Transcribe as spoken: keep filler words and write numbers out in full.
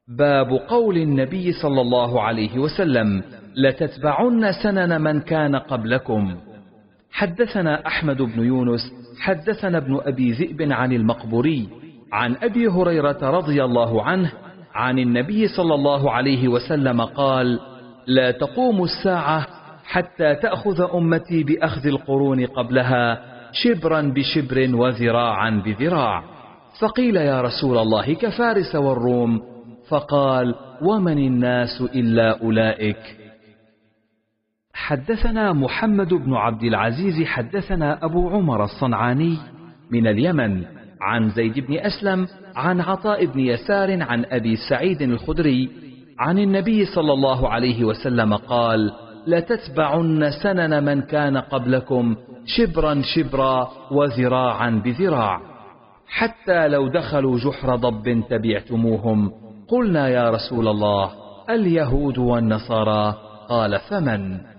باب قول النبي صلى الله عليه وسلم: لتتبعن سنن من كان قبلكم. حدثنا أحمد بن يونس حدثنا ابن أبي ذئب عن المقبوري عن أبي هريرة رضي الله عنه عن النبي صلى الله عليه وسلم قال: لا تقوم الساعة حتى تأخذ أمتي بأخذ القرون قبلها شبرا بشبر وذراعا بذراع. فقيل: يا رسول الله كفارس والروم؟ فقال: ومن الناس إلا أولئك. حدثنا محمد بن عبد العزيز حدثنا أبو عمر الصنعاني من اليمن عن زيد بن أسلم عن عطاء بن يسار عن أبي سعيد الخدري عن النبي صلى الله عليه وسلم قال: لتتبعن سنن من كان قبلكم شبرا شبرا وذراعا بذراع، حتى لو دخلوا جحر ضب تبعتموهم. قلنا: يا رسول الله اليهود والنصارى؟ قال: فمن؟